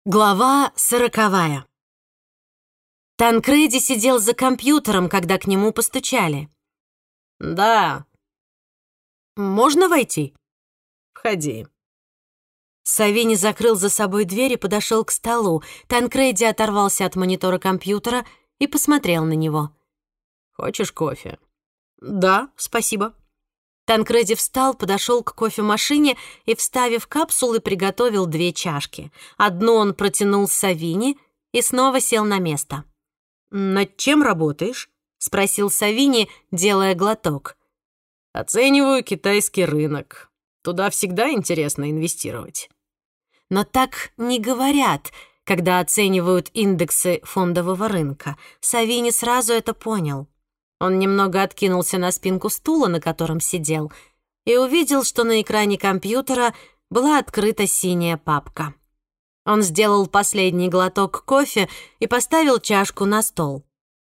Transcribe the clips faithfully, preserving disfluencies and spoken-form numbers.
Глава сороковая. Танкреди сидел за компьютером, когда к нему постучали. «Да». «Можно войти?» «Входи». Савини закрыл за собой дверь и подошел к столу. Танкреди оторвался от монитора компьютера и посмотрел на него. «Хочешь кофе?» «Да, спасибо». Танкреди встал, подошел к кофемашине и, вставив капсулы, приготовил две чашки. Одну он протянул Савини и снова сел на место. «Над чем работаешь?» — спросил Савини, делая глоток. «Оцениваю китайский рынок. Туда всегда интересно инвестировать». Но так не говорят, когда оценивают индексы фондового рынка. Савини сразу это понял. Он немного откинулся на спинку стула, на котором сидел, и увидел, что на экране компьютера была открыта синяя папка. Он сделал последний глоток кофе и поставил чашку на стол.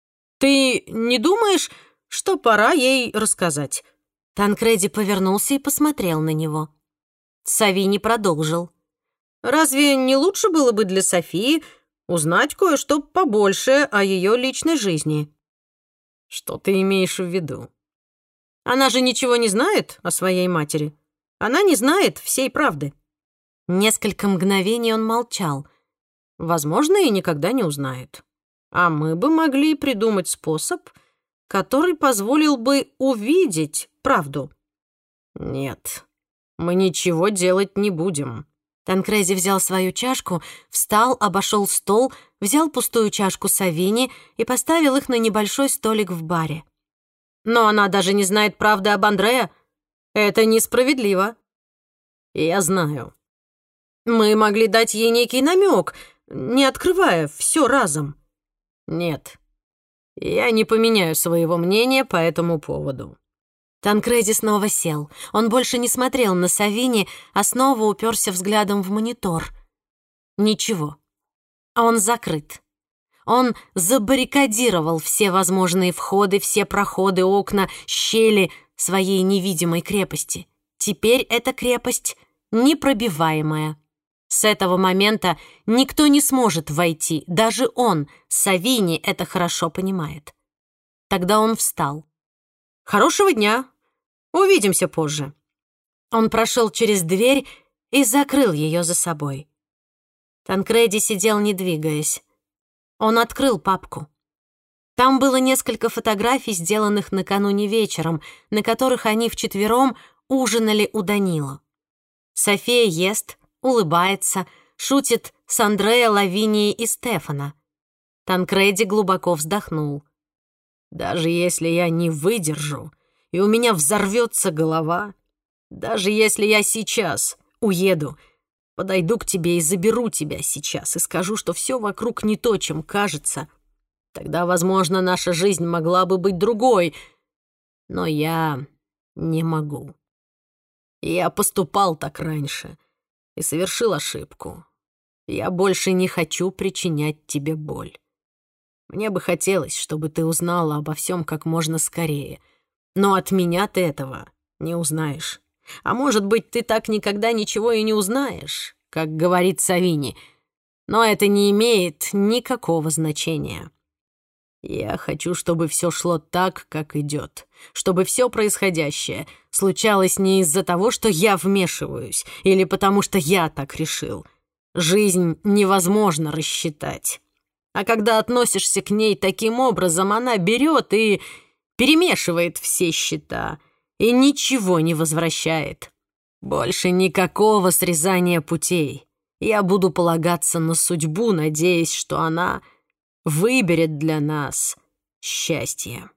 «Ты не думаешь, что пора ей рассказать?» Танкреди повернулся и посмотрел на него. Савини продолжил. «Разве не лучше было бы для Софии узнать кое-что побольше о ее личной жизни?» «Что ты имеешь в виду?» «Она же ничего не знает о своей матери. Она не знает всей правды». Несколько мгновений он молчал. «Возможно, и никогда не узнает. А мы бы могли придумать способ, который позволил бы увидеть правду». «Нет, мы ничего делать не будем». Танкреди взял свою чашку, встал, обошел стол, взял пустую чашку Савини и поставил их на небольшой столик в баре. «Но она даже не знает правды об Андреа. Это несправедливо». «Я знаю». «Мы могли дать ей некий намек, не открывая все разом». «Нет, я не поменяю своего мнения по этому поводу». Танкреди снова сел. Он больше не смотрел на Савини, а снова уперся взглядом в монитор. Ничего. Он закрыт. Он забаррикадировал все возможные входы, все проходы, окна, щели своей невидимой крепости. Теперь эта крепость непробиваемая. С этого момента никто не сможет войти, даже он, Савини, это хорошо понимает. Тогда он встал. «Хорошего дня. Увидимся позже». Он прошел через дверь и закрыл ее за собой. Танкреди сидел, не двигаясь. Он открыл папку. Там было несколько фотографий, сделанных накануне вечером, на которых они вчетвером ужинали у Данила. София ест, улыбается, шутит с Андреа, Лавинией и Стефана. Танкреди глубоко вздохнул. «Даже если я не выдержу, и у меня взорвется голова, даже если я сейчас уеду, подойду к тебе и заберу тебя сейчас и скажу, что все вокруг не то, чем кажется, тогда, возможно, наша жизнь могла бы быть другой, но я не могу. Я поступал так раньше и совершил ошибку. Я больше не хочу причинять тебе боль. Мне бы хотелось, чтобы ты узнала обо всем как можно скорее. Но от меня ты этого не узнаешь. А может быть, ты так никогда ничего и не узнаешь, как говорит Савини. Но это не имеет никакого значения. Я хочу, чтобы все шло так, как идет. Чтобы все происходящее случалось не из-за того, что я вмешиваюсь, или потому что я так решил. Жизнь невозможно рассчитать. А когда относишься к ней таким образом, она берет и перемешивает все счета и ничего не возвращает. Больше никакого срезания путей. Я буду полагаться на судьбу, надеясь, что она выберет для нас счастье.